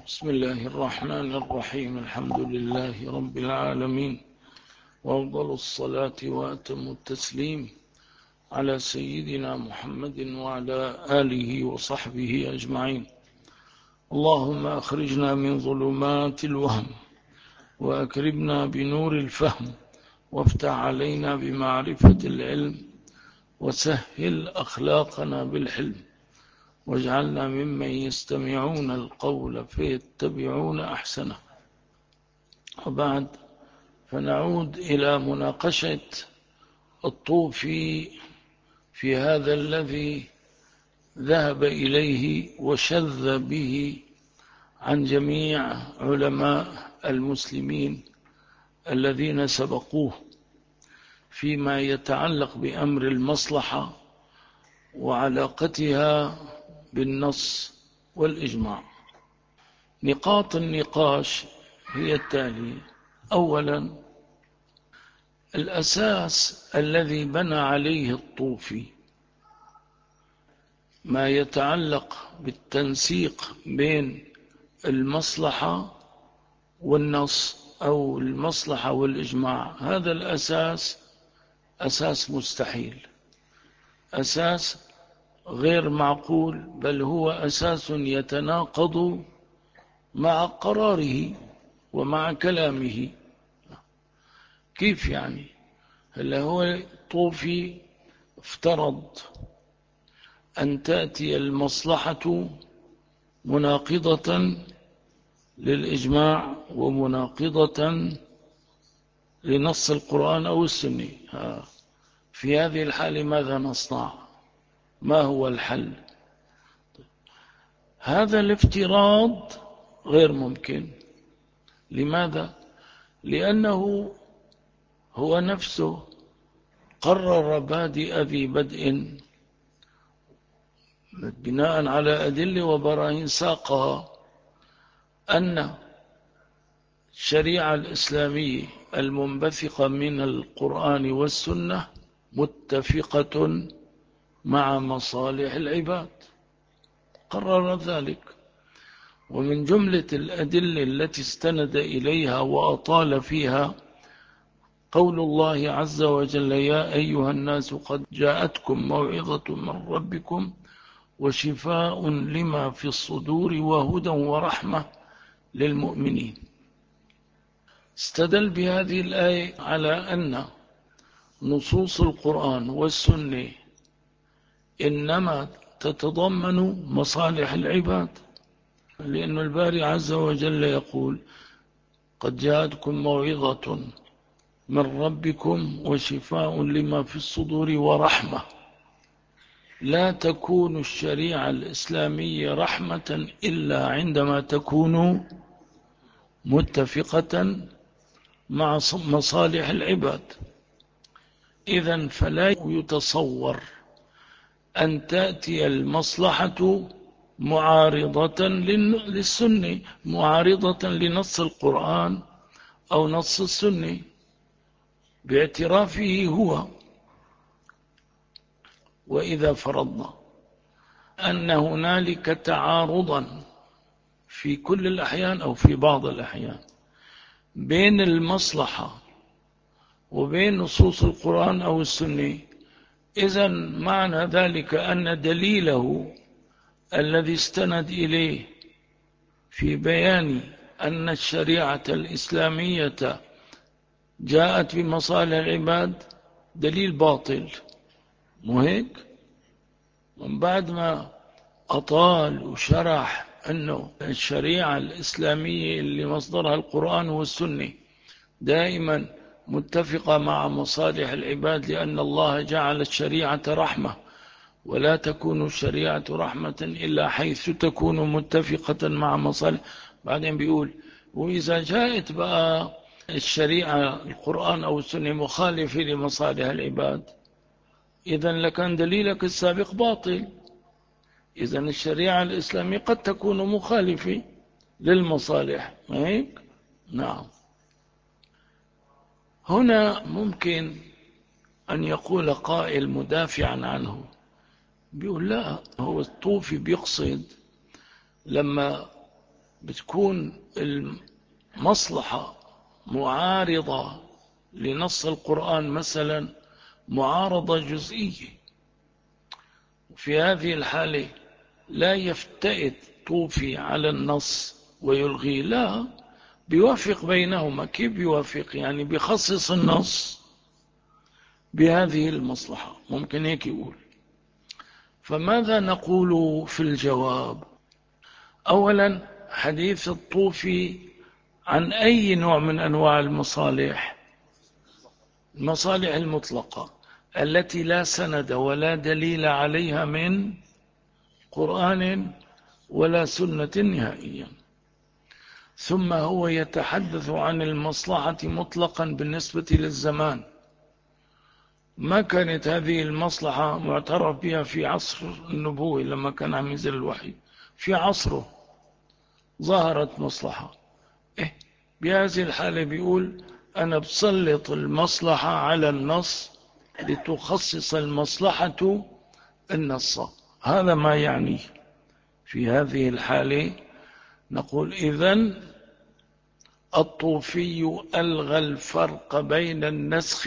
بسم الله الرحمن الرحيم. الحمد لله رب العالمين، وأفضل الصلاة وأتم التسليم على سيدنا محمد وعلى آله وصحبه أجمعين. اللهم أخرجنا من ظلمات الوهم وأكرمنا بنور الفهم، وافتح علينا بمعرفة العلم، وسهل أخلاقنا بالحلم، واجعلنا ممن يستمعون القول فيتبعون أحسنه. وبعد، فنعود إلى مناقشة الطوفي في هذا الذي ذهب إليه وشذ به عن جميع علماء المسلمين الذين سبقوه فيما يتعلق بأمر المصلحة وعلاقتها بالنص والإجماع. نقاط النقاش هي التالي: أولا، الأساس الذي بنى عليه الطوفي ما يتعلق بالتنسيق بين المصلحة والنص أو المصلحة والإجماع. هذا الأساس أساس مستحيل، أساس غير معقول، بل هو أساس يتناقض مع قراره ومع كلامه. كيف يعني؟ هل هو الطوفي افترض أن تأتي المصلحة مناقضة للإجماع ومناقضة لنص القرآن أو السنة؟ في هذه الحالة ماذا نصنع؟ ما هو الحل؟ هذا الافتراض غير ممكن. لماذا؟ لأنه هو نفسه قرر بادئ ذي بدء بناء على أدلة وبراهين ساقها أن الشريعة الإسلامية المنبثقة من القرآن والسنة متفقة مع مصالح العباد، قرر ذلك. ومن جملة الأدلة التي استند إليها وأطال فيها قول الله عز وجل: يا أيها الناس قد جاءتكم موعظة من ربكم وشفاء لما في الصدور وهدى ورحمة للمؤمنين. استدل بهذه الآية على أن نصوص القرآن والسنة إنما تتضمن مصالح العباد، لأن الباري عز وجل يقول: قد جاءتكم موعظة من ربكم وشفاء لما في الصدور ورحمة. لا تكون الشريعة الإسلامية رحمة إلا عندما تكون متفقة مع مصالح العباد. إذن فلا يتصور أن تأتي المصلحة معارضة للسنة، معارضة لنص القرآن أو نص السنة باعترافه هو. وإذا فرضنا أن هنالك تعارضا في كل الأحيان أو في بعض الأحيان بين المصلحة وبين نصوص القرآن أو السنة، إذن معنى ذلك أن دليله الذي استند إليه في بيان أن الشريعة الإسلامية جاءت بمصالح العباد دليل باطل. مو هيك؟ من بعد ما أطال وشرح أنه الشريعة الإسلامية اللي مصدرها القرآن والسنة دائما متفقة مع مصالح العباد، لأن الله جعل الشريعة رحمة، ولا تكون الشريعة رحمة إلا حيث تكون متفقة مع مصالح. بعدين بيقول: وإذا جاءت بقى الشريعة القرآن أو السنة مخالفة لمصالح العباد، إذن لكان دليلك السابق باطل. إذن الشريعة الإسلامية قد تكون مخالفة للمصالح، هيك؟ نعم. هنا ممكن أن يقول قائل مدافعا عنه، بيقول: لا، هو الطوفي بيقصد لما بتكون المصلحة معارضة لنص القرآن مثلا، معارضة جزئية، في هذه الحالة لا يفتئت طوفي على النص ويلغي، لا، بيوافق بينهما. كيف بيوافق؟ يعني بيخصص النص بهذه المصلحة، ممكن هيك يقول. فماذا نقول في الجواب؟ أولا، حديث الطوفي عن أي نوع من أنواع المصالح؟ المصالح المطلقة التي لا سند ولا دليل عليها من قرآن ولا سنة نهائيا. ثم هو يتحدث عن المصلحة مطلقا بالنسبة للزمان. ما كانت هذه المصلحة معترف بها في عصر النبوة لما كان عم ينزل الوحي، في عصره ظهرت مصلحة. بهذه الحالة بيقول أنا بسلط المصلحة على النص لتخصص المصلحة النص. هذا ما يعني. في هذه الحالة نقول إذن الطوفي ألغى الفرق بين النسخ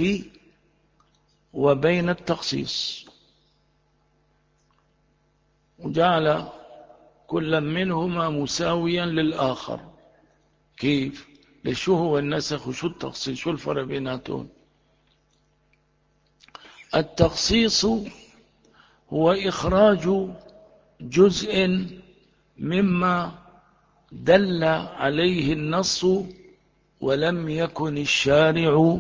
وبين التخصيص، وجعل كل منهما مساويا للآخر. كيف؟ لشو هو النسخ وشو التخصيص؟ شو الفرق بيناتهم؟ التخصيص هو إخراج جزء مما دل عليه النص ولم يكن الشارع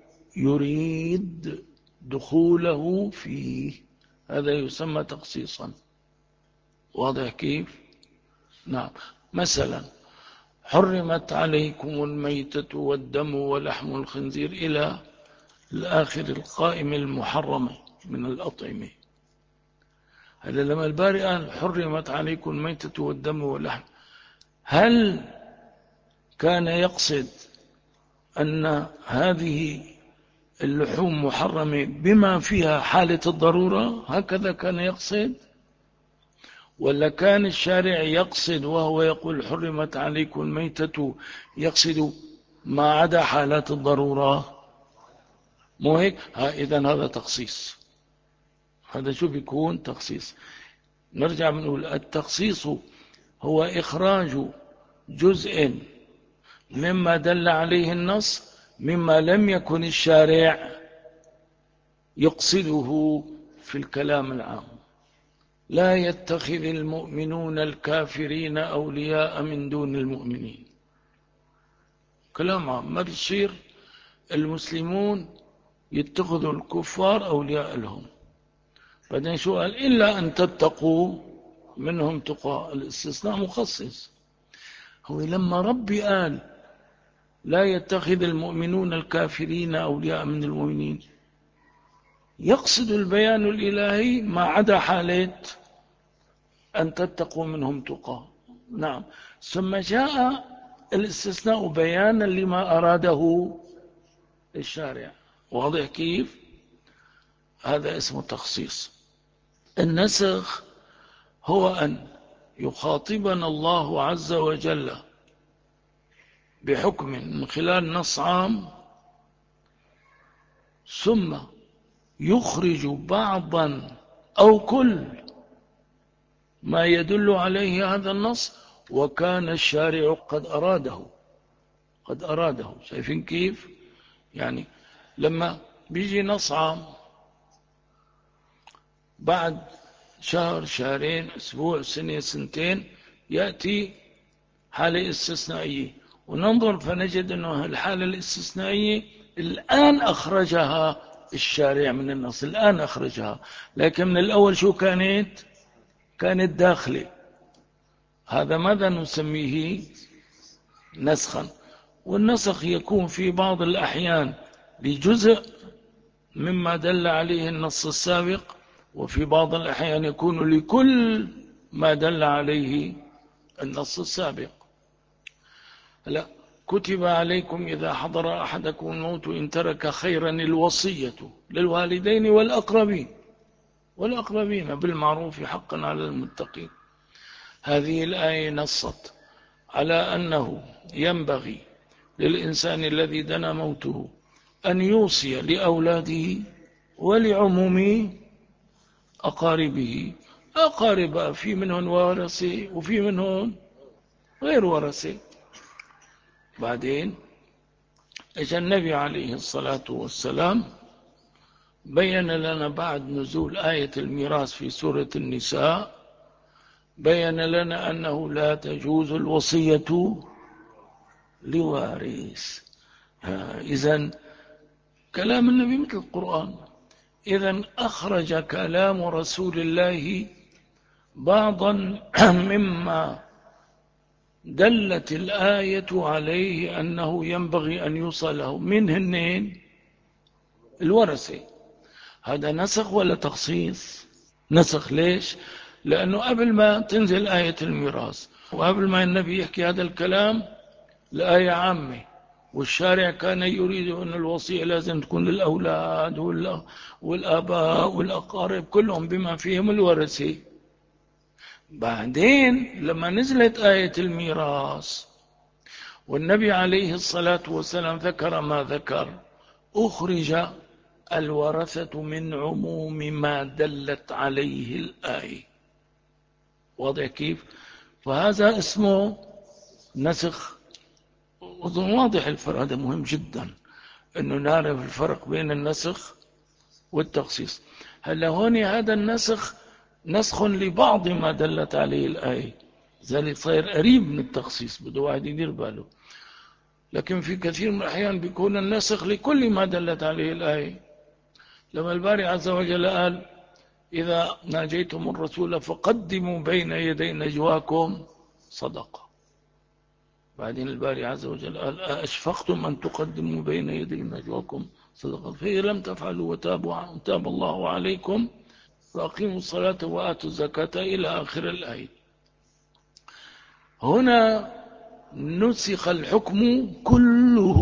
يريد دخوله فيه، هذا يسمى تخصيصا. واضح كيف؟ نعم. مثلا حرمت عليكم الميتة والدم ولحم الخنزير إلى الآخر القائم المحرم من الأطعمة. هذا لما الباري قال حرمت عليكم الميتة والدم واللحم، هل كان يقصد أن هذه اللحوم محرمة بما فيها حالة الضرورة؟ هكذا كان يقصد؟ ولا كان الشارع يقصد وهو يقول حرمت عليكم الميتة يقصد ما عدا حالات الضرورة؟ مو هيك؟ إذن هذا تخصيص. هذا شو بيكون تخصيص؟ نرجع بنقول التخصيص هو إخراج جزء مما دل عليه النص مما لم يكن الشارع يقصده في الكلام العام. لا يتخذ المؤمنون الكافرين أولياء من دون المؤمنين، كلام عام. ما بيصير المسلمون يتخذوا الكفار أولياء لهم. بعدين شو قال؟ إلا أن تتقوا منهم تقى. الاستثناء مخصص. هو لما ربي قال لا يتخذ المؤمنون الكافرين أولياء من المؤمنين، يقصد البيان الإلهي ما عدا حالة أن تتقوا منهم تقى. نعم. ثم جاء الاستثناء بيانا لما أراده الشارع. واضح كيف؟ هذا اسمه تخصيص. النسخ هو أن يخاطبنا الله عز وجل بحكم من خلال نص عام، ثم يخرج بعضا أو كل ما يدل عليه هذا النص، وكان الشارع قد أراده. شايفين كيف؟ يعني لما بيجي نص عام بعد شهر، شهرين، أسبوع، سنة، سنتين يأتي حالة استثنائية، وننظر فنجد أنه الحالة الاستثنائية الآن أخرجها الشارع من النص، الآن أخرجها، لكن من الأول شو كانت داخلة. هذا ماذا نسميه؟ نسخا. والنسخ يكون في بعض الأحيان لجزء مما دل عليه النص السابق، وفي بعض الأحيان يكون لكل ما دل عليه النص السابق. لا، كتب عليكم إذا حضر أحدكم الموت إن ترك خيرا الوصية للوالدين والأقربين بالمعروف حقا على المتقين. هذه الآية نصت على أنه ينبغي للإنسان الذي دنا موته أن يوصي لأولاده ولعموم أقاربه. أقارب في منهم ورثة وفي منهم غير ورثة. بعدين إجا النبي عليه الصلاة والسلام بين لنا بعد نزول آية الميراث في سورة النساء، بين لنا أنه لا تجوز الوصية لوارث. إذن كلام النبي مثل القرآن. إذن أخرج كلام رسول الله بعضا مما دلت الآية عليه أنه ينبغي أن يوصل له من هنين الورثة. هذا نسخ ولا تخصيص؟ نسخ. ليش؟ لأنه قبل ما تنزل آية الميراث وقبل ما النبي يحكي هذا الكلام الآية عامة، والشارع كان يريد أن الوصية لازم تكون للأولاد والآباء والأقارب كلهم بما فيهم الورثة. بعدين لما نزلت آية الميراث والنبي عليه الصلاة والسلام ذكر ما ذكر، أخرج الورثة من عموم ما دلت عليه الآية. واضح كيف؟ فهذا اسمه نسخ. أظن واضح الفرق. هذا مهم جدا أنه نعرف الفرق بين النسخ والتخصيص. هلا هون هذا النسخ نسخ لبعض ما دلت عليه الآية، ذلك صار قريب من التخصيص، بده واحد يدير باله. لكن في كثير من الأحيان بيكون النسخ لكل ما دلت عليه الآية. لما الباري عز وجل قال إذا ناجيتم الرسول فقدموا بين يدي نجواكم صدقة، بعدين الباري عز وجل قال أشفقتم أن تقدموا بين يدي نجواكم صدقة فإذا لم تفعلوا وتاب الله عليكم فأقيموا الصلاة وآتوا الزكاة إلى آخر الآية. هنا نسخ الحكم كله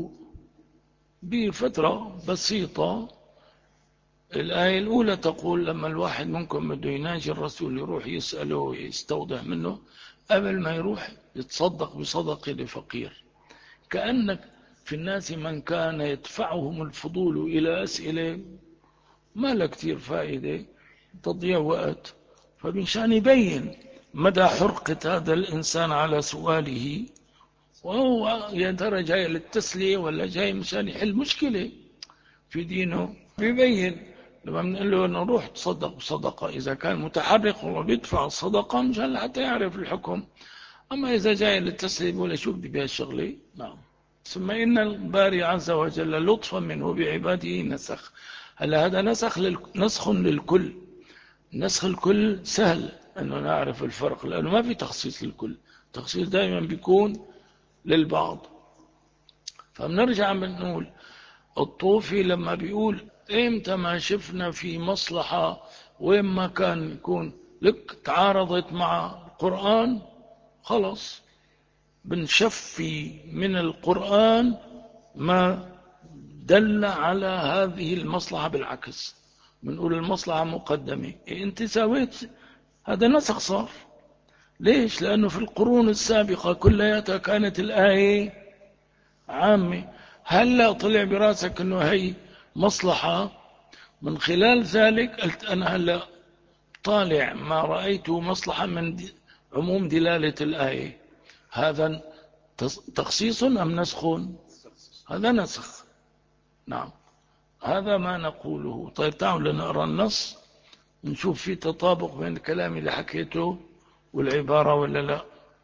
بفترة بسيطة. الآية الأولى تقول لما الواحد منكم بده يناجي الرسول يروح يسأله ويستوضح منه، قبل ما يروح يتصدق بصدقة لفقير. كأنك في الناس من كان يدفعهم الفضول إلى أسئلة ما لا كتير فائدة، تضيع وقت. فمشان يبين مدى حرقة هذا الإنسان على سؤاله، وهو يا ترى جاي للتسلية ولا جاي مشان يحل مشكلة في دينه، بيبين. لما بنقول له انه روح تصدق بصدقة، إذا كان متحرق وبيدفع الصدقة مشان حتى يعرف الحكم. أما إذا جاي للتسليم ولا شو بدي بهالشغلة. نعم. ثم إن الباري عز وجل لطفا منه بعباده نسخ. هلا هذا نسخ للكل. نسخ الكل سهل أنه نعرف الفرق، لأنه ما في تخصيص للكل. التخصيص دائما بيكون للبعض. فبنرجع بنقول الطوفي لما بيقول إمتى ما شفنا في مصلحة وين ما كان يكون لك تعارضت مع القرآن، خلص بنشفي من القرآن ما دل على هذه المصلحة. بالعكس بنقول المصلحة مقدمة. انت سويت هذا نسخ صار. ليش؟ لأنه في القرون السابقة كلها كانت الآية عامة. هلا طلع براسك أنه هي مصلحة، من خلال ذلك قلت أنا هلا طالع ما رأيته مصلحة من عموم دلالة الآية. هذا تخصيص أم نسخ؟ هذا نسخ. نعم. هذا ما نقوله. طيب تعالوا لنقرأ النص نشوف في تطابق بين الكلام اللي حكيته والعبارة ولا لا.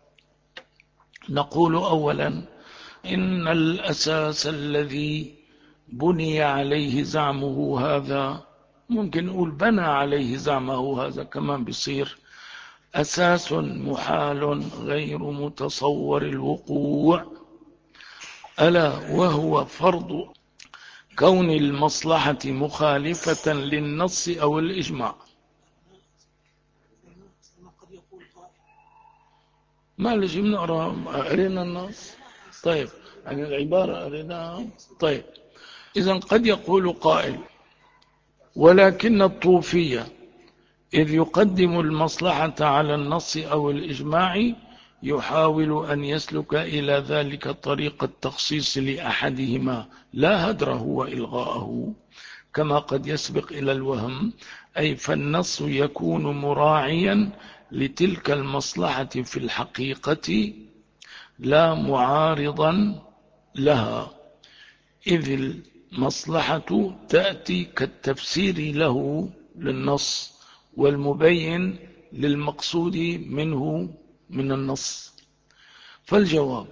نقول أولا إن الأساس الذي بني عليه زعمه هذا، ممكن نقول بنى عليه زعمه هذا كمان بيصير، أساس محال غير متصور الوقوع، ألا وهو فرض كون المصلحة مخالفة للنص أو الإجماع. ما ليش بنقرأ؟ قرينا النص. طيب يعني العبارة قريناها. طيب إذا قد يقول قائل ولكن الطوفية إذ يقدم المصلحة على النص أو الإجماع يحاول أن يسلك إلى ذلك طريق التخصيص لأحدهما لا هدره وإلغاءه، كما قد يسبق إلى الوهم، أي فالنص يكون مراعيا لتلك المصلحة في الحقيقة لا معارضا لها، إذ المصلحة تأتي كالتفسير له للنص والمبين للمقصود منه من النص. فالجواب: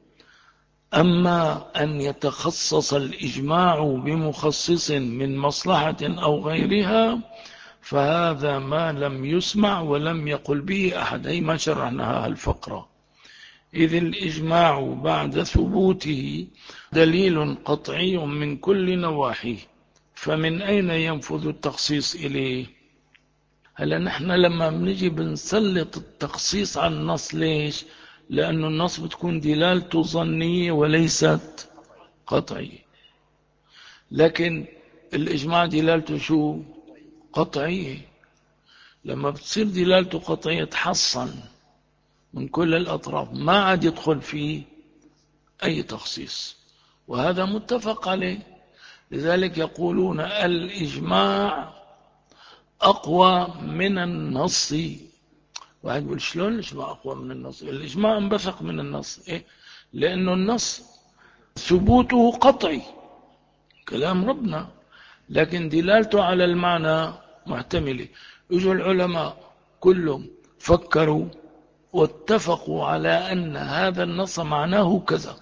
أما أن يتخصص الإجماع بمخصص من مصلحة أو غيرها فهذا ما لم يسمع ولم يقل به أحد، أي ما شرحناها الفقرة، إذ الإجماع بعد ثبوته دليل قطعي من كل نواحيه، فمن أين ينفذ التخصيص إليه؟ هلا نحن لما بنجي بنسلط التخصيص على النص، ليش؟ لأن النص بتكون دلالته ظنية وليست قطعية، لكن الإجماع دلالته شو؟ قطعية. لما بتصير دلالته قطعية تحصن من كل الأطراف، ما عاد يدخل فيه أي تخصيص، وهذا متفق عليه. لذلك يقولون الإجماع أقوى من النص. واحد يقول شلون الإجماع أقوى من النص؟ الإجماع انبثق من النص. إيه؟ لأنه النص ثبوته قطعي كلام ربنا، لكن دلالته على المعنى محتملة. يجوا العلماء كلهم فكروا واتفقوا على أن هذا النص معناه كذا،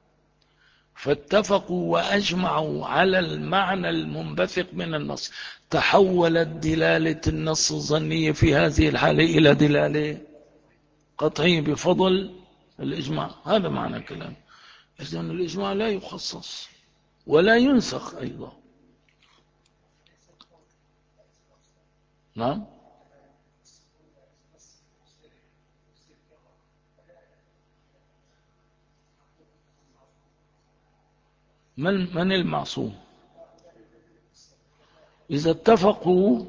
فاتفقوا وأجمعوا على المعنى المنبثق من النص، تحولت دلالة النص الظنية في هذه الحالة إلى دلالة قطعية بفضل الإجماع. هذا معنى كلام. إذن الإجماع لا يخصص ولا ينسخ أيضا. نعم. من المعصوم؟ إذا اتفقوا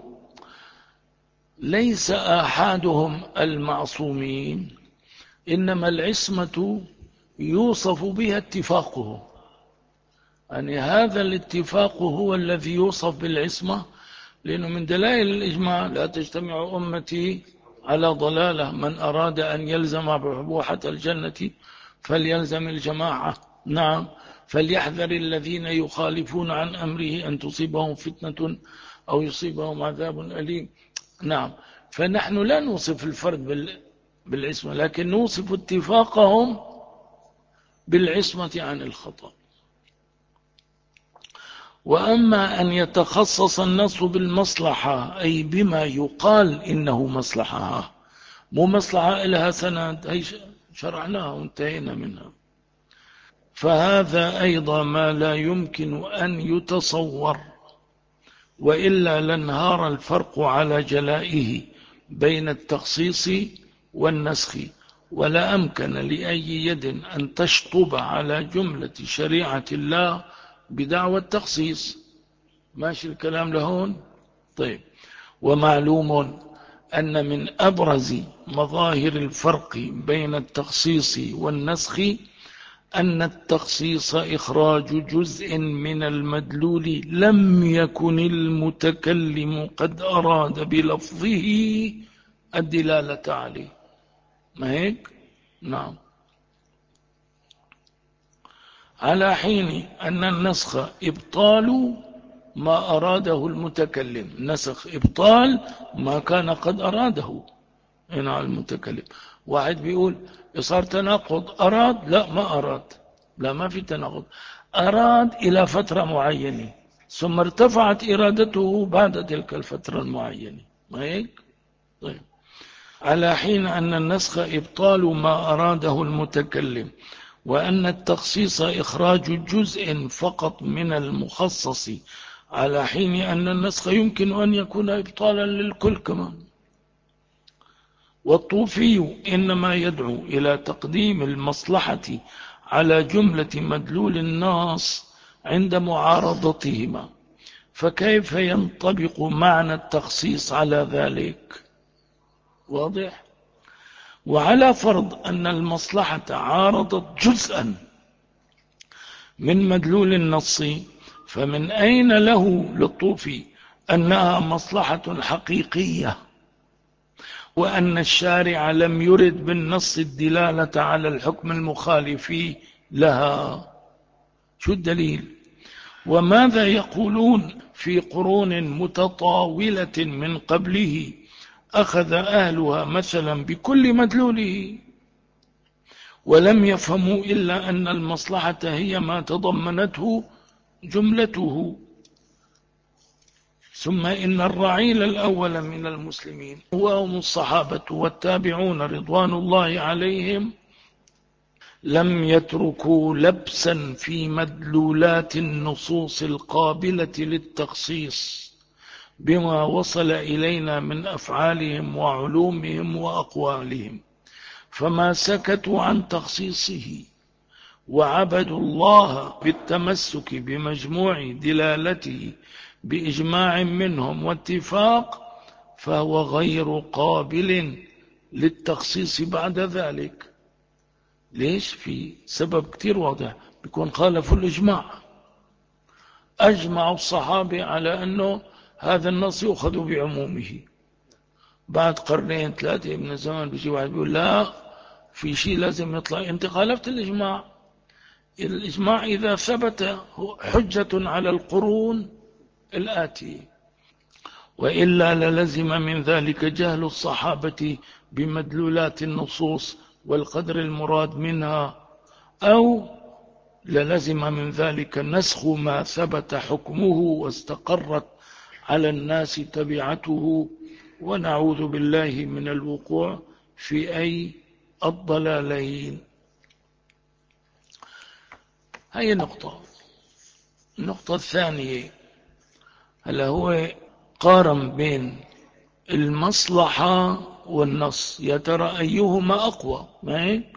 ليس أحدهم المعصومين، إنما العصمة يوصف بها اتفاقه، يعني هذا الاتفاق هو الذي يوصف بالعصمة، لأنه من دلائل الإجماع لا تجتمع أمتي على ضلالة، من أراد أن يلزم بحبوحة الجنة فليلزم الجماعة. نعم. فليحذر الذين يخالفون عن أمره أن تصيبهم فتنة أو يصيبهم عذاب أليم. نعم. فنحن لا نوصف الفرد بالعصمة، لكن نوصف اتفاقهم بالعصمة عن الخطأ. وأما أن يتخصص النص بالمصلحة، أي بما يقال إنه مصلحة، مو مصلحة إلها سند، هي شرعناها وانتهينا منها، فهذا أيضا ما لا يمكن أن يتصور، وإلا لانهار الفرق على جلائه بين التخصيص والنسخ، ولا أمكن لأي يد أن تشطب على جملة شريعة الله بدعوى التخصيص. ماشي الكلام لهون؟ طيب. ومعلوم أن من أبرز مظاهر الفرق بين التخصيص والنسخ أن التخصيص إخراج جزء من المدلول لم يكن المتكلم قد أراد بلفظه الدلالة عليه. ما هيك؟ نعم. على حين أن النسخ إبطال ما أراده المتكلم، نسخ إبطال ما كان قد أراده هنا المتكلم. واحد بيقول صار تناقض، أراد؟ لا ما أراد، لا ما في تناقض، أراد إلى فترة معينة ثم ارتفعت إرادته بعد تلك الفترة المعينة. ما هيك؟ طيب. على حين أن النسخ إبطال ما أراده المتكلم، وأن التخصيص إخراج جزء فقط من المخصص، على حين أن النسخ يمكن أن يكون إبطالا للكل كمان. والطوفي إنما يدعو إلى تقديم المصلحة على جملة مدلول النص عند معارضتهما، فكيف ينطبق معنى التخصيص على ذلك؟ واضح؟ وعلى فرض أن المصلحة عارضت جزءا من مدلول النص، فمن أين له للطوفي أنها مصلحة حقيقية، وأن الشارع لم يرد بالنص الدلالة على الحكم المخالف لها؟ شو الدليل؟ وماذا يقولون في قرون متطاولة من قبله أخذ أهلها مثلا بكل مدلوله، ولم يفهموا إلا أن المصلحة هي ما تضمنته جملته. ثم إن الرعيل الأول من المسلمين وهم الصحابة والتابعون رضوان الله عليهم لم يتركوا لبسا في مدلولات النصوص القابلة للتخصيص بما وصل إلينا من أفعالهم وعلومهم وأقوالهم، فما سكتوا عن تخصيصه وعبدوا الله بالتمسك بمجموع دلالته بإجماع منهم واتفاق، فهو غير قابل للتخصيص بعد ذلك. ليش؟ في سبب كتير واضح، بيكون خالفوا الإجماع. أجمعوا الصحابة على أنه هذا النص يأخذ بعمومه. بعد قرنين ثلاثة من الزمان بيجي واحد بيقول لا، في شيء لازم يطلع، أنت خالفت الإجماع. الإجماع إذا ثبت حجة على القرون الآتية، وإلا للزم من ذلك جهل الصحابة بمدلولات النصوص والقدر المراد منها، أو للزم من ذلك نسخ ما ثبت حكمه واستقرت على الناس تبعته، ونعوذ بالله من الوقوع في أي الضلالين. هاي النقطة الثانية، هل هو قارن بين المصلحة والنص، يا ترى أيهما أقوى، ما هيك؟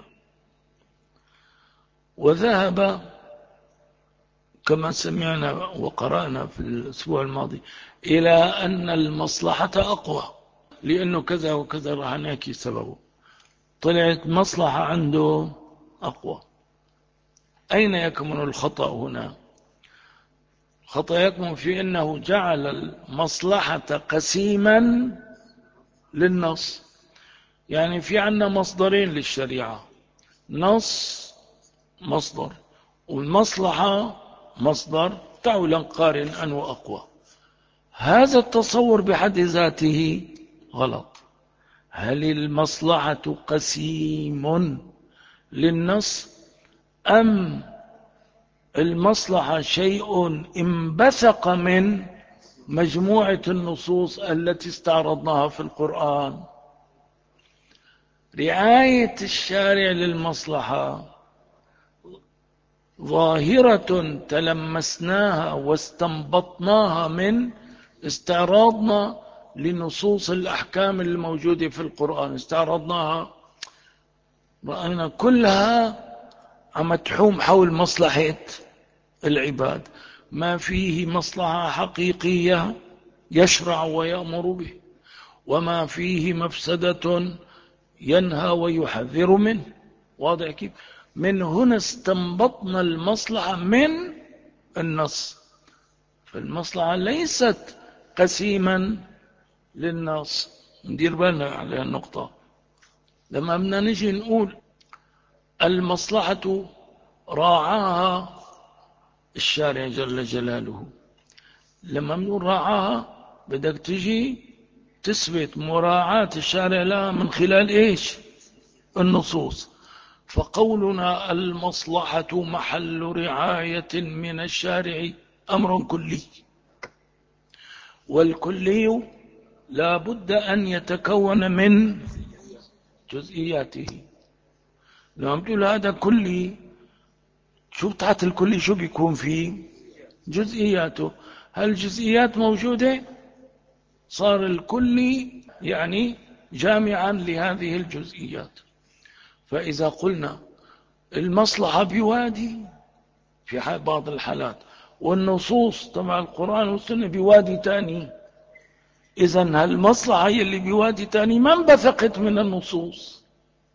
وذهب كما سمعنا وقرأنا في الأسبوع الماضي إلى أن المصلحة أقوى، لأنه كذا وكذا، راح نحكي سببه. طلعت مصلحة عنده أقوى. أين يكمن الخطأ هنا؟ الخطأ يكمن في أنه جعل المصلحة قسيما للنص. يعني في عنا مصدرين للشريعة، نص مصدر والمصلحة مصدر، تعالوا نقارن أنه أقوى. هذا التصور بحد ذاته غلط. هل المصلحة قسيم للنص، أم المصلحة شيء انبثق من مجموعة النصوص التي استعرضناها في القرآن؟ رعاية الشارع للمصلحة ظاهرة تلمسناها واستنبطناها من استعراضنا لنصوص الأحكام الموجودة في القرآن. استعرضناها، رأينا كلها عم تحوم حول مصلحة العباد، ما فيه مصلحة حقيقية يشرع ويأمر به، وما فيه مفسدة ينهى ويحذر منه. واضح كيف؟ من هنا استنبطنا المصلحة من النص، فالمصلحة ليست قسيما للنص. ندير بالنا على النقطة. لما بدنا نجي نقول المصلحة راعاها الشارع جل جلاله، لما بنقول راعاها بدك تجي تثبت مراعاة الشارع لها من خلال ايش؟ النصوص. فقولنا المصلحة محل رعاية من الشارع أمر كلي، والكلي لا بد أن يتكون من جزئياته. لما بتقول هذا كلي، شو تحت الكلي شو بيكون فيه؟ جزئياته. هل الجزئيات موجودة؟ صار الكلي يعني جامعا لهذه الجزئيات. فإذا قلنا المصلحة بوادي في بعض الحالات، والنصوص تبع القرآن والسنة بوادي تاني، إذن هالمصلحة هي اللي بوادي تاني ما انبثقت من النصوص،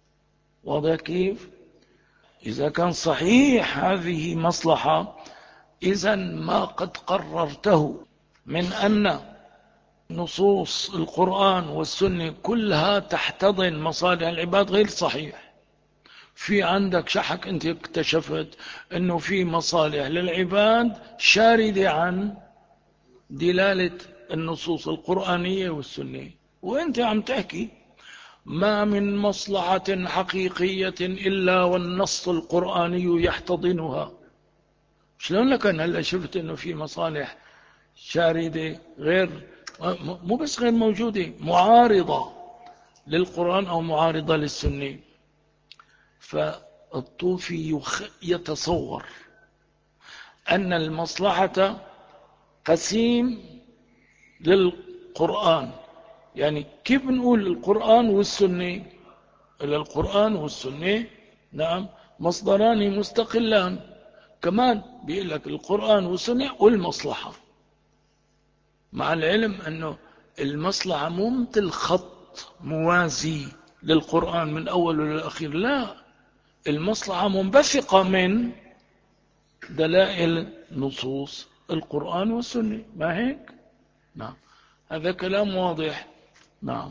واضح كيف؟ إذا كان صحيح هذه مصلحة، إذا ما قد قررته من أن نصوص القرآن والسنة كلها تحتضن مصالح العباد غير صحيح. في عندك شحك، أنت اكتشفت أنه في مصالح للعباد شاردة عن دلالة النصوص القرآنية والسنية، وأنت عم تحكي ما من مصلحة حقيقية إلا والنص القرآني يحتضنها. شلون لك أنا هلا شفت أنه في مصالح شاردة غير، مو بس غير موجودة، معارضة للقرآن أو معارضة للسنة. فالطوفي يتصور أن المصلحة قسيم للقرآن. يعني كيف نقول القرآن والسنة؟ إلى القرآن والسنة نعم مصدران مستقلان. كمان بيقول لك القرآن والسنة والمصلحة، مع العلم أنه المصلحة مو مثل خط موازي للقرآن من أول للأخير، لا، المصلحة منبثقة من دلائل نصوص القرآن والسنة، ما هيك؟ نعم، هذا كلام واضح. نعم.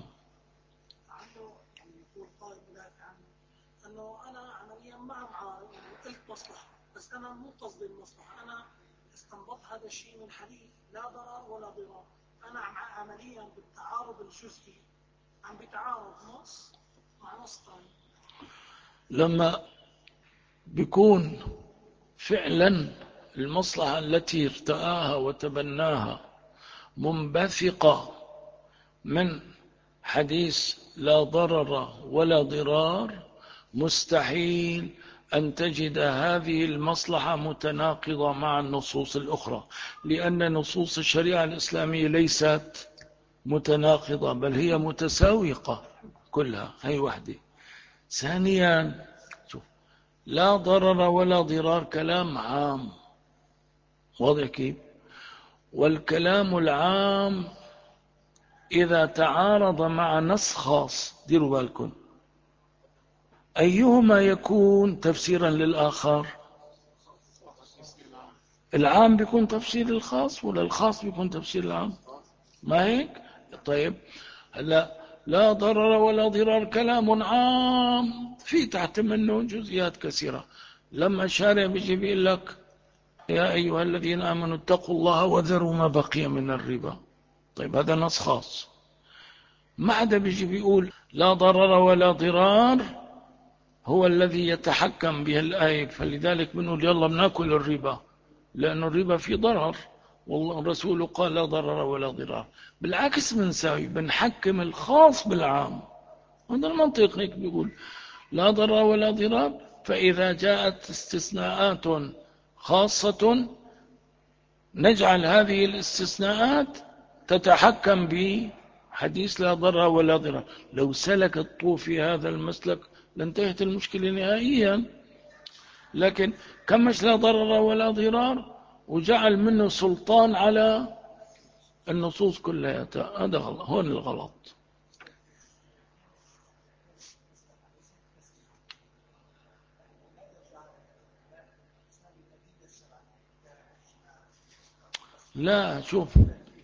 انه انا عمليا ما معارض، قلت مصلحه بس انا مو قصدي المصلحه، انا استنبطت هذا الشيء من حديث لا ضرر ولا ضرار. انا عمليا بالتعارض الجزئي عم بيتعارض نص مع نص ثاني. لما بيكون فعلا المصلحة التي ارتآها وتبناها منبثقة من حديث لا ضرر ولا ضرار، مستحيل أن تجد هذه المصلحة متناقضة مع النصوص الأخرى، لأن نصوص الشريعة الإسلامية ليست متناقضة، بل هي متساوقة كلها. هي واحدة. ثانيا، شوف، لا ضرر ولا ضرار كلام عام، واضح كيف؟ والكلام العام إذا تعارض مع نص خاص، ديروا بالكم، أيهما يكون تفسيرا للآخر؟ العام بيكون تفسير الخاص ولا الخاص بيكون تفسير العام؟ ما هيك؟ طيب هلا لا ضرر ولا ضرار كلام عام في تحت منه جزئيات كثيرة. لما الشارع بيجي بيقول لك يا أيها الذين آمنوا اتقوا الله وذروا ما بقي من الربا، طيب هذا نص خاص. ما حدا بيجي بيقول لا ضرر ولا ضرار هو الذي يتحكم به الآية، فلذلك بنقول يلا بناكل الربا لأن الربا فيه ضرر، والله الرسول قال لا ضرر ولا ضرار. بالعكس بنساوي، بنحكم الخاص بالعام. هذا المنطق هيك بيقول لا ضرر ولا ضرار. فإذا جاءت استثناءات خاصة نجعل هذه الاستثناءات تتحكم بحديث لا ضرر ولا ضرار. لو سلك الطوفي هذا المسلك لانتهت المشكلة نهائيا، لكن كمش لا ضرر ولا ضرار وجعل منه سلطان على النصوص كلها. هذا غلط، هون الغلط. لا، شوف،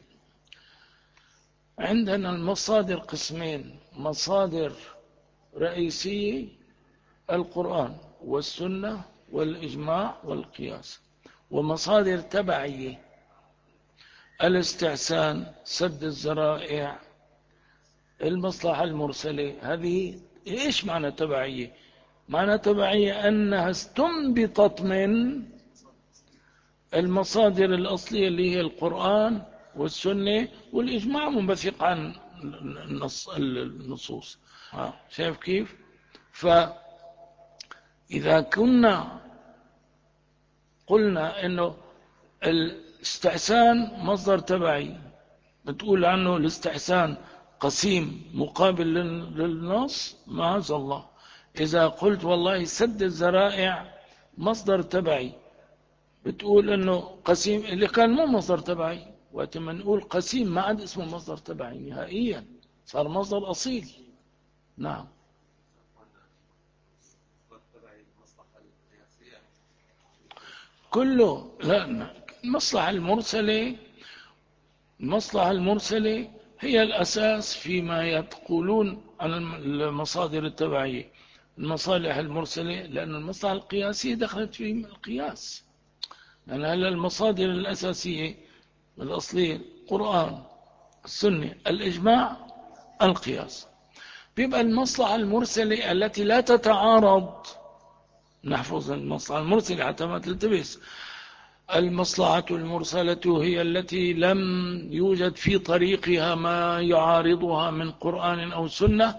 عندنا المصادر قسمين: مصادر رئيسية القرآن والسنة والإجماع والقياس، ومصادر تبعية الاستحسان، سد الذرائع، المصلحة المرسلة. هذه إيش معنى تبعية؟ معنى تبعية أنها استنبطت من المصادر الأصلية اللي هي القرآن والسنة والإجماع منبثق عن النصوص. شايف كيف؟ فإذا كنا قلنا إنه الاستحسان مصدر تبعي، بتقول عنه الاستحسان قسيم مقابل للنص، معاذ الله. إذا قلت والله سد الذرائع مصدر تبعي، بتقول انه قسيم اللي كان مو مصدر تبعي، وقت ما نقول قسيم ما عاد اسمه مصدر تبعي نهائيا، صار مصدر اصيل. نعم. كله لا. المصلحة المرسلة هي الأساس فيما يقولون عن المصادر التبعية. المصالح المرسلة لأن المصلحة القياسية دخلت في القياس، لأن هلا المصادر الأساسية الأصلية القرآن، السنة، الإجماع، القياس. بيبقى المصلحة المرسلة التي لا تتعارض، نحفظ المصلحة المرسلة حتى ما تلتبس. المصلحة المرسلة هي التي لم يوجد في طريقها ما يعارضها من قرآن أو سنة،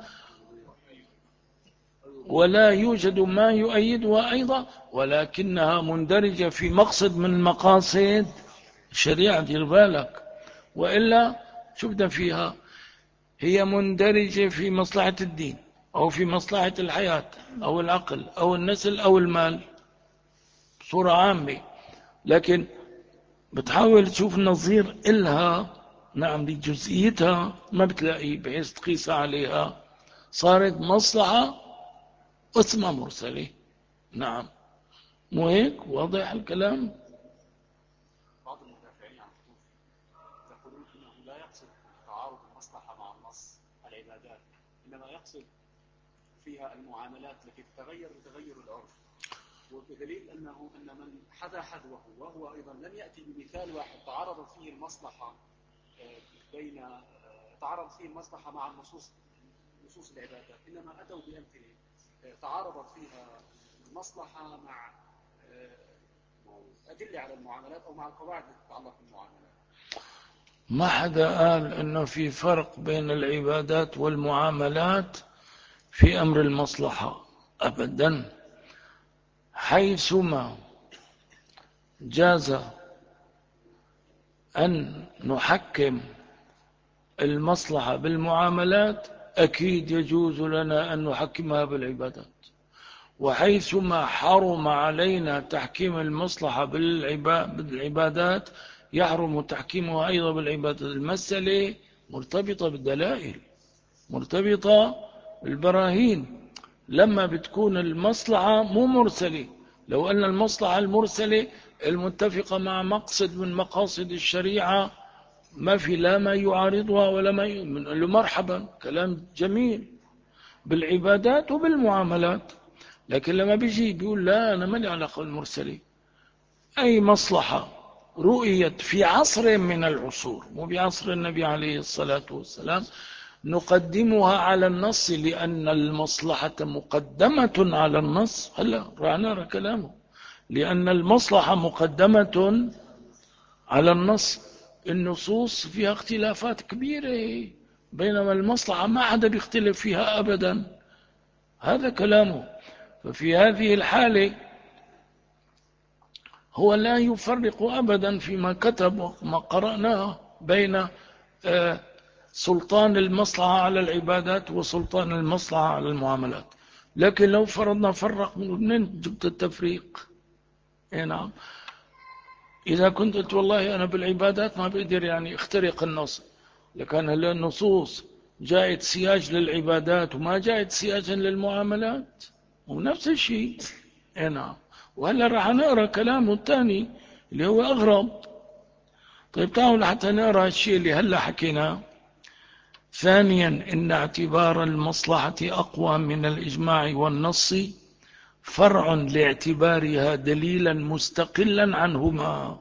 ولا يوجد ما يؤيدها أيضا، ولكنها مندرجة في مقصد من مقاصد الشريعة. دير بالك، وإلا شفنا فيها هي مندرجة في مصلحة الدين أو في مصلحة الحياة أو العقل أو النسل أو المال بصورة عامة، لكن بتحاول تشوف نظير إلها. نعم، دي جزئيتها ما بتلاقي بحيث تقيس عليها، صارت مصلحة اسمها مرسلة. نعم، مو هيك واضح الكلام؟ بعض المدافعين عن الصوفي يقولون انه لا يقصد تعارض المصلحه مع النص العبادات، انما يقصد فيها المعاملات التي تتغير بتغير العرف، وبدليل ان من حذا حذوه وهو ايضا لم ياتي بمثال واحد تعارضت فيه المصلحه تعارض فيه المصلحه مع نصوص العبادات، انما اتوا بامثله تعارضت فيها المصلحه مع أدلة على المعاملات أو مع القواعد التي تتعلق بالمعاملات. ما حدا قال انه في فرق بين العبادات والمعاملات في امر المصلحة ابدا. حيثما جاز ان نحكم المصلحة بالمعاملات اكيد يجوز لنا ان نحكمها بالعبادات، وحيثما حرم علينا تحكيم المصلحة بالعبادات يحرم تحكيمها أيضا بالعبادات. المسألة مرتبطة بالدلائل، مرتبطة بالبراهين. لما بتكون المصلحة مو مرسلة، لو أن المصلحة المرسلة المتفقة مع مقصد من مقاصد الشريعة ما في لا ما يعارضها ولا ما نقول له مرحبا، كلام جميل بالعبادات وبالمعاملات. لكن لما بيجي بيقول لا أنا مالي علاقة بالمرسلين، أي مصلحة رؤيت في عصر من العصور، مو بعصر النبي عليه الصلاة والسلام، نقدمها على النص لأن المصلحة مقدمة على النص. هلا راح نرى كلامه، لأن المصلحة مقدمة على النص. النصوص فيها اختلافات كبيرة، بينما المصلحة ما حدا بيختلف فيها أبدا. هذا كلامه. ففي هذه الحالة هو لا يفرق أبدا فيما كتب وما قرأناه بين سلطان المصلحة على العبادات وسلطان المصلحة على المعاملات. لكن لو فرضنا فرق، منين جبت التفريق؟ اي نعم، إذا كنت قلت والله أنا بالعبادات ما بقدر يعني اخترق النص، لكن هل النصوص جاءت سياج للعبادات وما جاءت سياجا للمعاملات؟ ونفس الشيء. اي نعم. وهلا راح نقرا كلامه الثاني اللي هو اغرب. طيب تعالوا حتى نقرا الشيء اللي هلا حكيناه. ثانيا، ان اعتبار المصلحة اقوى من الاجماع والنص فرع لاعتبارها دليلا مستقلا عنهما.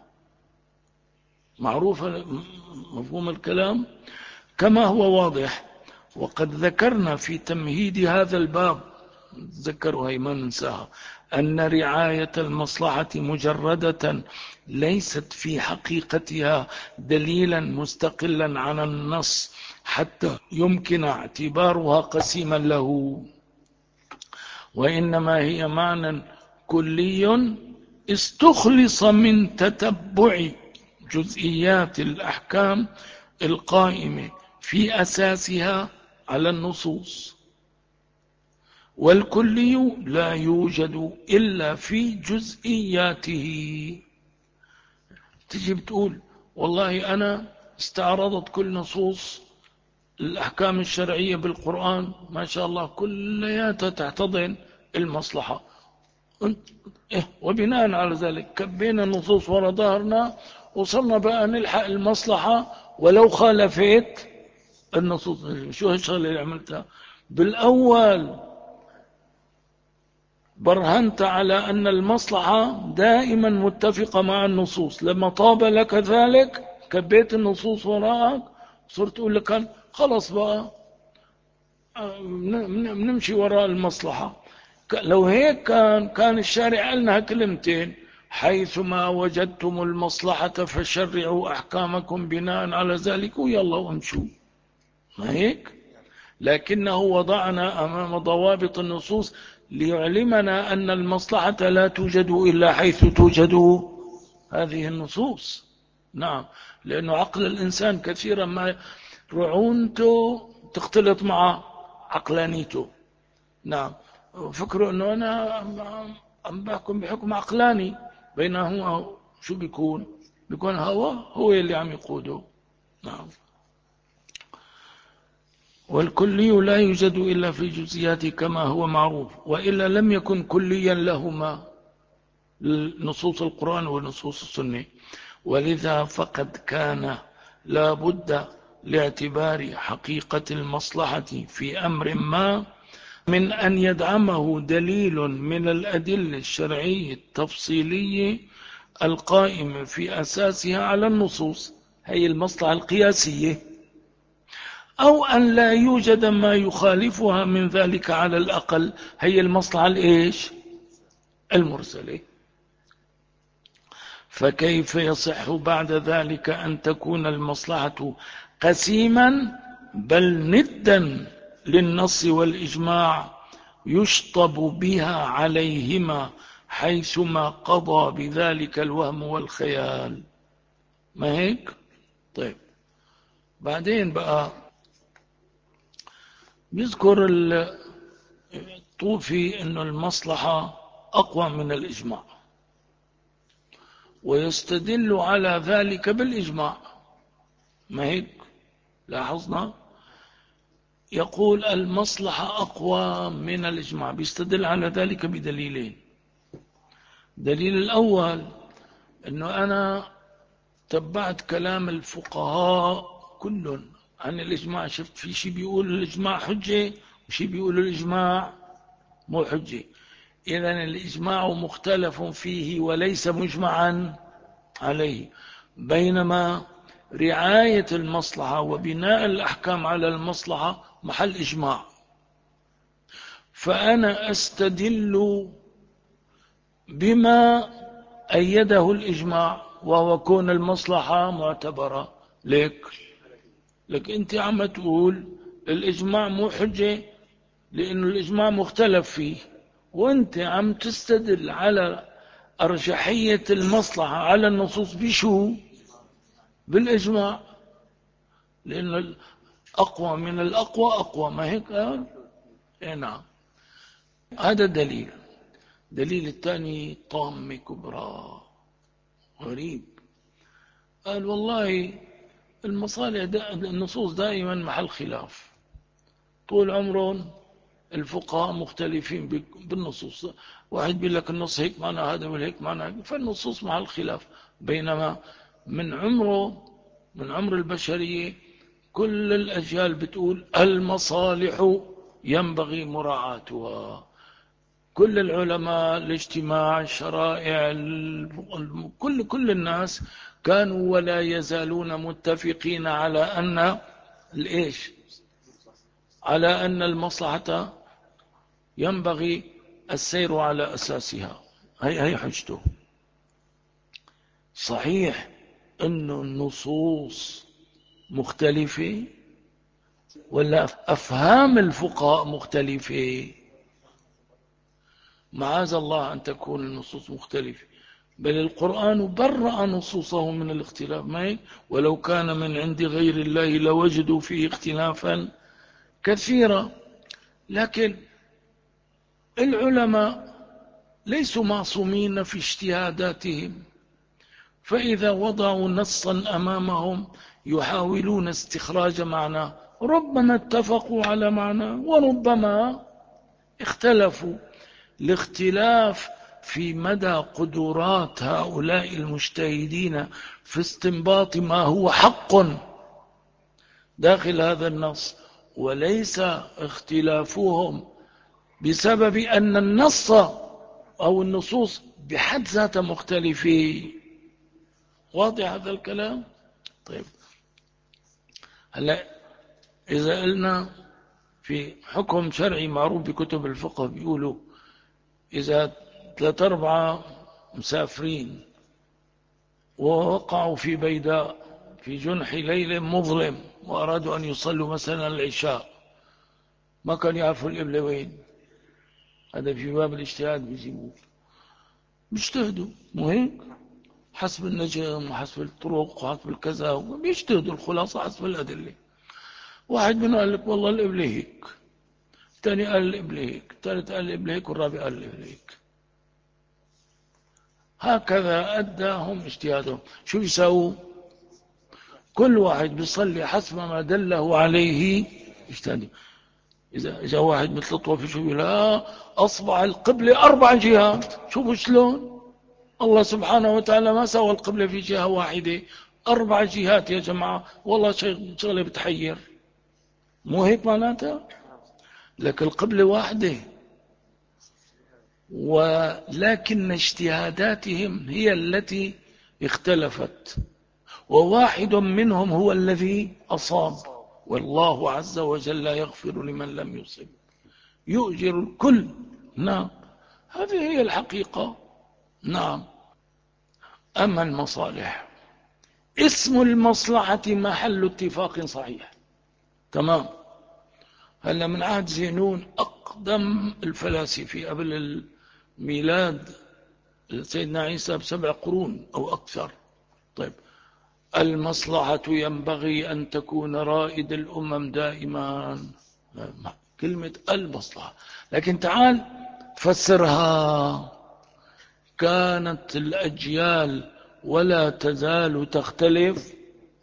معروف مفهوم الكلام كما هو واضح. وقد ذكرنا في تمهيد هذا الباب، تذكروا هي ما ننساها، أن رعاية المصلحة مجردة ليست في حقيقتها دليلا مستقلا عن النص حتى يمكن اعتبارها قسيما له، وإنما هي معنى كلي استخلص من تتبع جزئيات الأحكام القائمة في أساسها على النصوص، والكلي لا يوجد إلا في جزئياته. تجي بتقول والله أنا استعرضت كل نصوص الأحكام الشرعية بالقرآن ما شاء الله كلياتها تحتضن المصلحة، وبناء على ذلك كبينا النصوص ورا ظهرنا، وصلنا بقى نلحق المصلحة ولو خالفت النصوص. شو هالشغلة اللي عملتها بالأول؟ برهنت على أن المصلحة دائما متفقة مع النصوص، لما طاب لك ذلك كبيت النصوص وراءك، صرت أقول لك خلص بقى نمشي وراء المصلحة. لو هيك كان الشارع قالنا كلمتين: حيثما وجدتم المصلحة فشرعوا أحكامكم بناء على ذلك، ويلا وامشوا. ما هيك؟ لكنه وضعنا أمام ضوابط النصوص ليعلمنا أن المصلحة لا توجد إلا حيث توجد هذه النصوص. نعم، لأنه عقل الإنسان كثيرا ما رعونته تختلط مع عقلانيته. نعم، فكروا أنه أنا عم بحكم بحكم عقلاني، بينما شو بيكون هو اللي عم يقوده. نعم. والكلي لا يوجد إلا في جزئياته كما هو معروف، وإلا لم يكن كليا لهما نصوص القرآن ونصوص السنة. ولذا فقد كان لا بد لاعتبار حقيقة المصلحة في أمر ما من أن يدعمه دليل من الأدلة الشرعية التفصيلية القائمة في أساسها على النصوص، هي المصلحة القياسية، أو أن لا يوجد ما يخالفها من ذلك على الأقل، هي المصلحة الإيش؟ المرسلة. فكيف يصح بعد ذلك أن تكون المصلحة قسيما بل ندا للنص والإجماع يشطب بها عليهما حيثما قضى بذلك الوهم والخيال؟ ما هيك؟ طيب، بعدين بقى بيذكر الطوفي أن المصلحة أقوى من الإجماع، ويستدل على ذلك بالإجماع. ما هيك؟ لاحظنا يقول المصلحة أقوى من الإجماع، بيستدل على ذلك بدليلين. دليل الأول أنه أنا تبعت كلام الفقهاء كل عن الإجماع، شفت في شيء بيقول الإجماع حجة وشيء بيقول الإجماع مو حجة. إذن الإجماع مختلف فيه وليس مجمعا عليه، بينما رعاية المصلحة وبناء الأحكام على المصلحة محل إجماع. فأنا أستدل بما أيده الإجماع، وهو كون المصلحة معتبرة. لك أنت عم تقول الإجماع مو حجة لأن الإجماع مختلف فيه، وأنت عم تستدل على أرجحية المصلحة على النصوص بشو؟ بالإجماع، لأن الأقوى من الأقوى أقوى. ما هيك قال؟ نعم، هذا دليل. دليل الثاني طامة كبرى غريب، قال والله المصالح النصوص دائما محل خلاف، طول عمرهم الفقهاء مختلفين بالنصوص، واحد بيقول لك النص هيك معنى هذا والهيك معنى هذا، فالنصوص محل خلاف. بينما من عمر البشرية كل الأجيال بتقول المصالح ينبغي مراعاتها. كل العلماء، الاجتماع، الشرائع، كل الناس كانوا ولا يزالون متفقين على أن الإيش؟ على أن المصلحة ينبغي السير على أساسها. هي حجته. صحيح أن النصوص مختلفة ولا أفهام الفقهاء مختلفة؟ معاذ الله أن تكون النصوص مختلفة، بل القرآن برأ نصوصه من الاختلاف. ما ولو كان من عند غير الله لوجدوا فيه اختلافا كثيرا. لكن العلماء ليسوا معصومين في اجتهاداتهم، فإذا وضعوا نصا أمامهم يحاولون استخراج معناه، ربما اتفقوا على معناه وربما اختلفوا. الاختلاف في مدى قدرات هؤلاء المجتهدين في استنباط ما هو حق داخل هذا النص، وليس اختلافهم بسبب أن النص أو النصوص بحد ذاتها مختلفين. واضح هذا الكلام؟ طيب، هلا إذا قلنا في حكم شرعي معروف بكتب الفقه بيقولوا إذا 3-4 مسافرين ووقعوا في بيداء في جنح ليل مظلم وأرادوا أن يصلوا مثلا العشاء، ما كان يعرفوا القبلة وين، هذا في باب الاجتهاد بيجيبوه، بيجتهدوا مو هيك؟ حسب النجم وحسب الطرق وحسب الكذا، بيجتهدوا الخلاصة حسب الأدلة. واحد منهم قال لك والله القبلة هيك، الثاني قال القبلة هيك، الثالث قال القبلة هيك، والرابع قال القبلة هيك. هكذا أداهم اجتهادهم. شو يساووا؟ كل واحد بيصلي حسب ما دله عليه اجتهاده. إذا واحد مثل الطوفي شو يقول أصبح القبلة 4 جهات. شوفوا شلون الله سبحانه وتعالى ما سوى القبلة في جهة واحدة، 4 جهات يا جماعة. والله شغلة بتحير، مو هيك معناتها؟ لك القبلة واحدة، ولكن اجتهاداتهم هي التي اختلفت، وواحد منهم هو الذي أصاب، والله عز وجل لا يغفر لمن لم يصب، يؤجر الكل. نعم، هذه هي الحقيقة. نعم. أما المصالح، اسم المصلحة محل اتفاق صحيح. تمام. هلا من عهد زينون أقدم الفلاسفة قبل الميلاد سيدنا عيسى ب7 قرون أو أكثر. طيب، المصلحة ينبغي أن تكون رائد الأمم دائما، كلمة المصلحة. لكن تعال فسرها. كانت الأجيال ولا تزال تختلف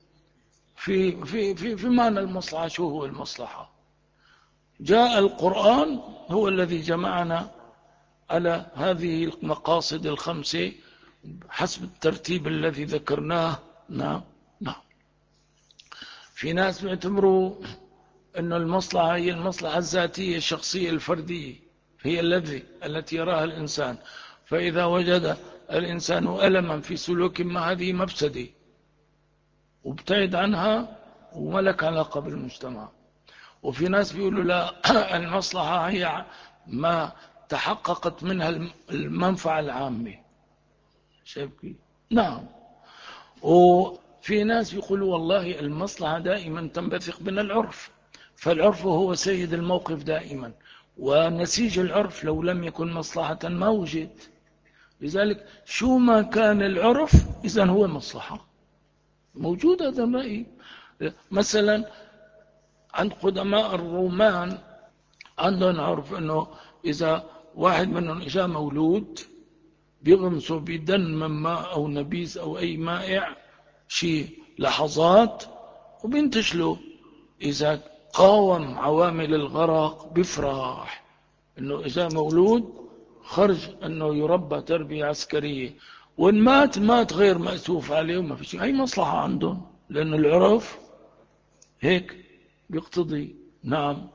في معنى المصلحة. شو هو المصلحة؟ جاء القرآن هو الذي جمعنا على هذه المقاصد ال5 حسب الترتيب الذي ذكرناه. نعم. نعم. في ناس بيعتبروا أن المصلحة هي المصلحة الذاتية الشخصية الفردية، هي التي يراها الإنسان، فإذا وجد الإنسان ألما في سلوك ما هذه مفسدة وابتعد عنها وما لك علاقة بالمجتمع. وفي ناس بيقولوا لا، المصلحة هي ما تحققت منها المنفعة العامة. شايف كيف؟ نعم. وفي ناس يقولوا والله المصلحة دائما تنبثق من العرف، فالعرف هو سيد الموقف دائما، ونسيج العرف لو لم يكن مصلحة ما وجد. لذلك شو ما كان العرف إذن هو مصلحة. موجود هذا الرأي. مثلا عند قدماء الرومان عندهم عرف أنه إذا واحد منهم إجا مولود بيغمسوا بدن من ماء أو نبيذ أو أي مائع شي لحظات وبينتشلوا. إذا قاوم عوامل الغرق بفرح أنه إذا مولود خرج أنه يربى تربية عسكرية، وإن مات غير مأسوف عليه وما في شيء. هي مصلحة عندهم لأن العرف هيك بيقتضي. نعم.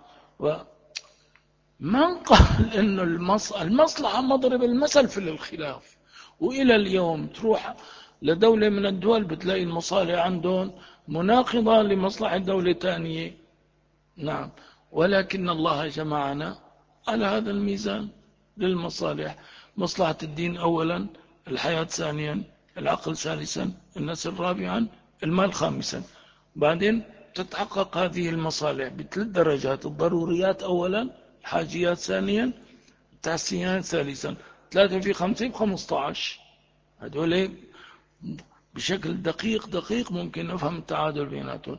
من قال أن المصلحة مضرب المثل في الخلاف، وإلى اليوم تروح لدولة من الدول بتلاقي المصالح عندهم مناقضة لمصلحة دولة ثانية. نعم. ولكن الله جمعنا على هذا الميزان للمصالح. مصلحة الدين أولا، الحياة ثانيا، العقل ثالثا، النسل رابعا، المال خامسا. بعدين تتحقق هذه المصالح ب3 درجات: الضروريات أولا، الحاجيات ثانيا، التحسينات ثالثا. 3 في 5 ب15. هذول بشكل دقيق ممكن نفهم التعادل بيناتهم.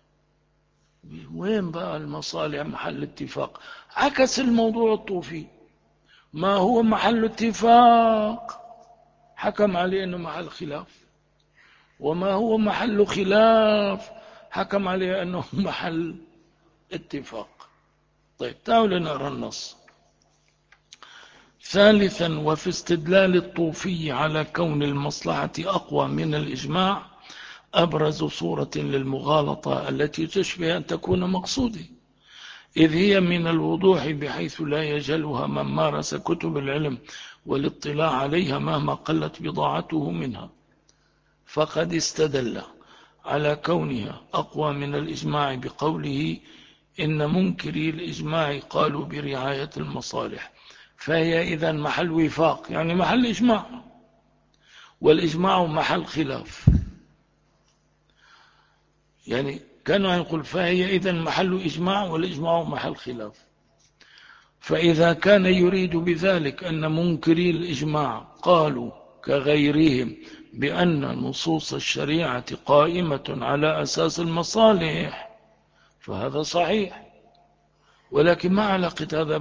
وين بقى المصالح محل اتفاق؟ عكس الموضوع الطوفي، ما هو محل اتفاق حكم عليه أنه محل خلاف، وما هو محل خلاف حكم عليه أنه محل اتفاق. طيب، تعالوا نقرأ النص. ثالثا، وفي استدلال الطوفي على كون المصلحة أقوى من الإجماع أبرز صورة للمغالطة التي تشبه أن تكون مقصودة، إذ هي من الوضوح بحيث لا يجهلها من مارس كتب العلم والاطلاع عليها مهما قلت بضاعته منها. فقد استدل على كونها أقوى من الإجماع بقوله إن منكري الإجماع قالوا برعاية المصالح، فهي إذن محل وفاق، يعني محل إجماع، والإجماع محل خلاف. يعني كانوا يقول فهي إذن محل إجماع والإجماع محل خلاف. فإذا كان يريد بذلك أن منكري الإجماع قالوا كغيرهم بأن نصوص الشريعة قائمة على أساس المصالح فهذا صحيح، ولكن ما علاقة هذا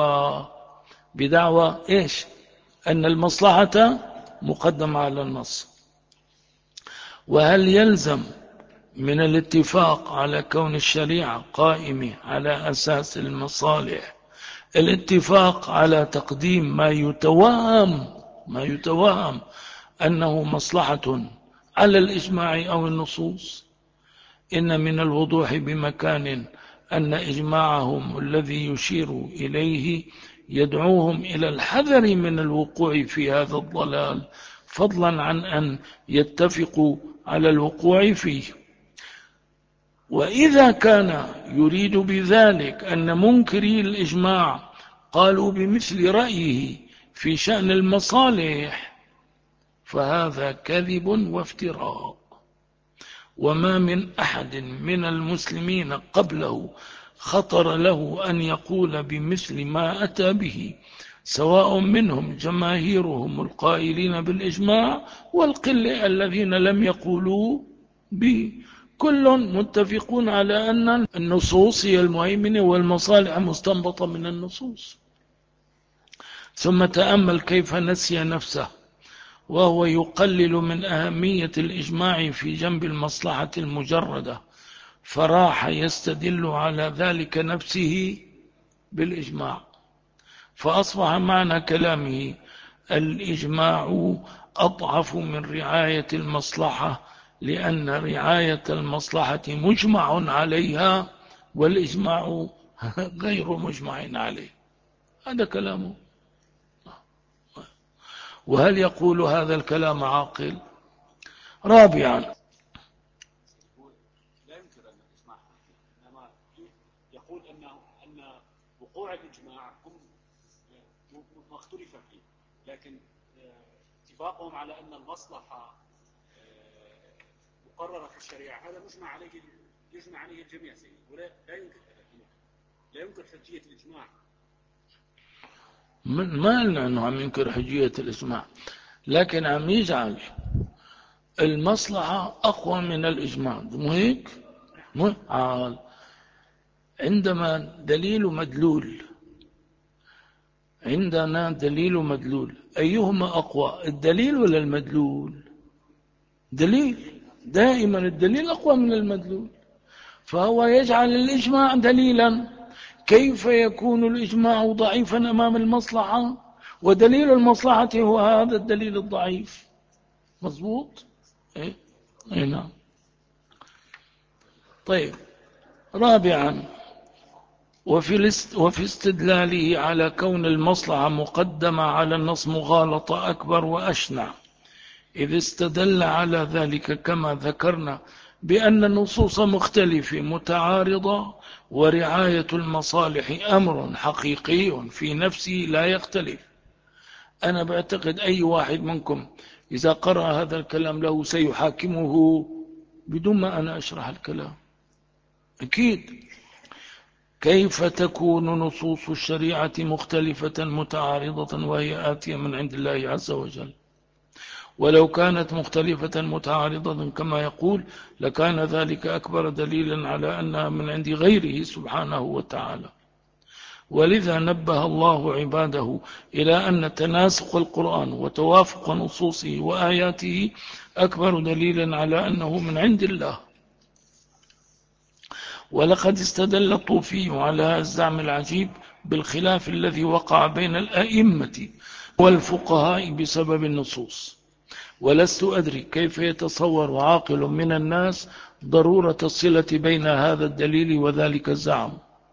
بدعوى إيش؟ أن المصلحة مقدمة على النص. وهل يلزم من الاتفاق على كون الشريعة قائمة على أساس المصالح الاتفاق على تقديم ما يتوهم أنه مصلحة على الإجماع أو النصوص؟ إن من الوضوح بمكان أن إجماعهم الذي يشير إليه يدعوهم إلى الحذر من الوقوع في هذا الضلال، فضلا عن أن يتفقوا على الوقوع فيه. وإذا كان يريد بذلك أن منكري الإجماع قالوا بمثل رأيه في شأن المصالح فهذا كذب وافتراء، وما من أحد من المسلمين قبله خطر له أن يقول بمثل ما أتى به، سواء منهم جماهيرهم القائلين بالإجماع والقلة الذين لم يقولوا به، كل متفقون على أن النصوص هي المهيمنة والمصالح مستنبطة من النصوص. ثم تأمل كيف نسي نفسه وهو يقلل من أهمية الإجماع في جنب المصلحة المجردة، فراح يستدل على ذلك نفسه بالإجماع، فأصبح معنى كلامه الإجماع أضعف من رعاية المصلحة، لأن رعاية المصلحة مجمع عليها والإجماع غير مجمع عليه. هذا كلامه. وهل يقول هذا الكلام عاقل؟ رابعا، لا ينكر أن الإجماع إنما يقول أن وقوع الإجماع هم ما اختلف فيه، لكن اتفاقهم على أن المصلحة مقررة في الشريعة هذا يجمع عليه الجميع سيدي، ولا لا ينكر حجية الإجماع. ما قلنا أنه عم ينكر حجية الإجماع، لكن عم يجعل المصلحة أقوى من الإجماع، مو هيك؟ عندما دليل مدلول، عندنا دليل مدلول، أيهما أقوى، الدليل ولا المدلول؟ دليل، دائما الدليل أقوى من المدلول، فهو يجعل الإجماع دليلا. كيف يكون الإجماع ضعيفا أمام المصلحة ودليل المصلحة هو هذا الدليل الضعيف؟ مظبوط؟ إيه؟ نعم. طيب، رابعا، وفي استدلاله على كون المصلحة مقدمة على النص مغالطة أكبر وأشنع، إذ استدل على ذلك كما ذكرنا بأن النصوص مختلفة متعارضة، ورعاية المصالح أمر حقيقي في نفسه لا يختلف. أنا بعتقد أي واحد منكم إذا قرأ هذا الكلام له سيحاكمه بدون ما أنا أشرح الكلام. أكيد. كيف تكون نصوص الشريعة مختلفة متعارضة وهي آتية من عند الله عز وجل؟ ولو كانت مختلفة متعارضة كما يقول لكان ذلك أكبر دليلا على أنها من عند غيره سبحانه وتعالى. ولذا نبه الله عباده إلى أن تناسق القرآن وتوافق نصوصه وآياته أكبر دليلا على أنه من عند الله. ولقد استدل الطوفي على الزعم العجيب بالخلاف الذي وقع بين الأئمة والفقهاء بسبب النصوص. ولست أدري كيف يتصور عاقل من الناس ضرورة الصلة بين هذا الدليل وذلك الزعم.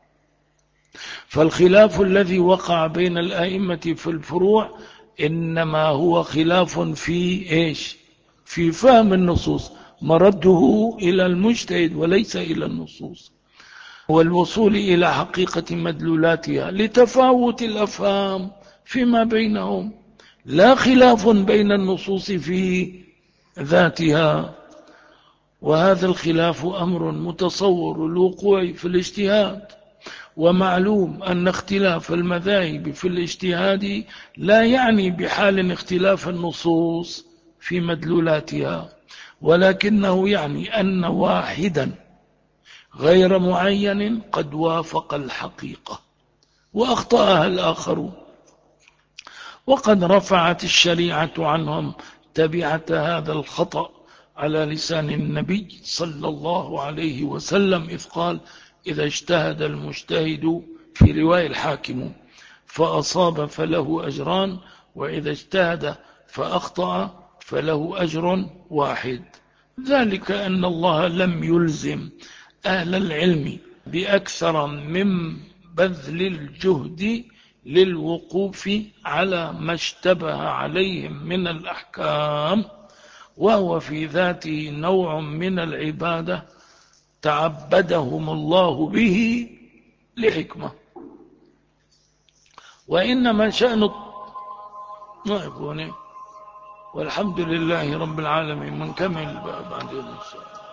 فالخلاف الذي وقع بين الأئمة في الفروع إنما هو خلاف في إيش؟ في فهم النصوص، مرده إلى المجتهد وليس إلى النصوص، والوصول إلى حقيقة مدلولاتها لتفاوت الأفهام فيما بينهم، لا خلاف بين النصوص في ذاتها. وهذا الخلاف أمر متصور الوقوع في الاجتهاد، ومعلوم أن اختلاف المذاهب في الاجتهاد لا يعني بحال اختلاف النصوص في مدلولاتها، ولكنه يعني أن واحدا غير معين قد وافق الحقيقة وأخطأها الآخرون، وقد رفعت الشريعة عنهم تبعة هذا الخطأ على لسان النبي صلى الله عليه وسلم إذ قال: إذا اجتهد المجتهد، في رواية الحاكم، فأصاب فله أجران، وإذا اجتهد فأخطأ فله أجر واحد. ذلك أن الله لم يلزم أهل العلم بأكثر من بذل الجهد للوقوف على ما اشتبه عليهم من الأحكام، وهو في ذاته نوع من العبادة تعبدهم الله به لحكمة. وإنما شأن والحمد لله رب العالمين. من كمل بعد الإنسان.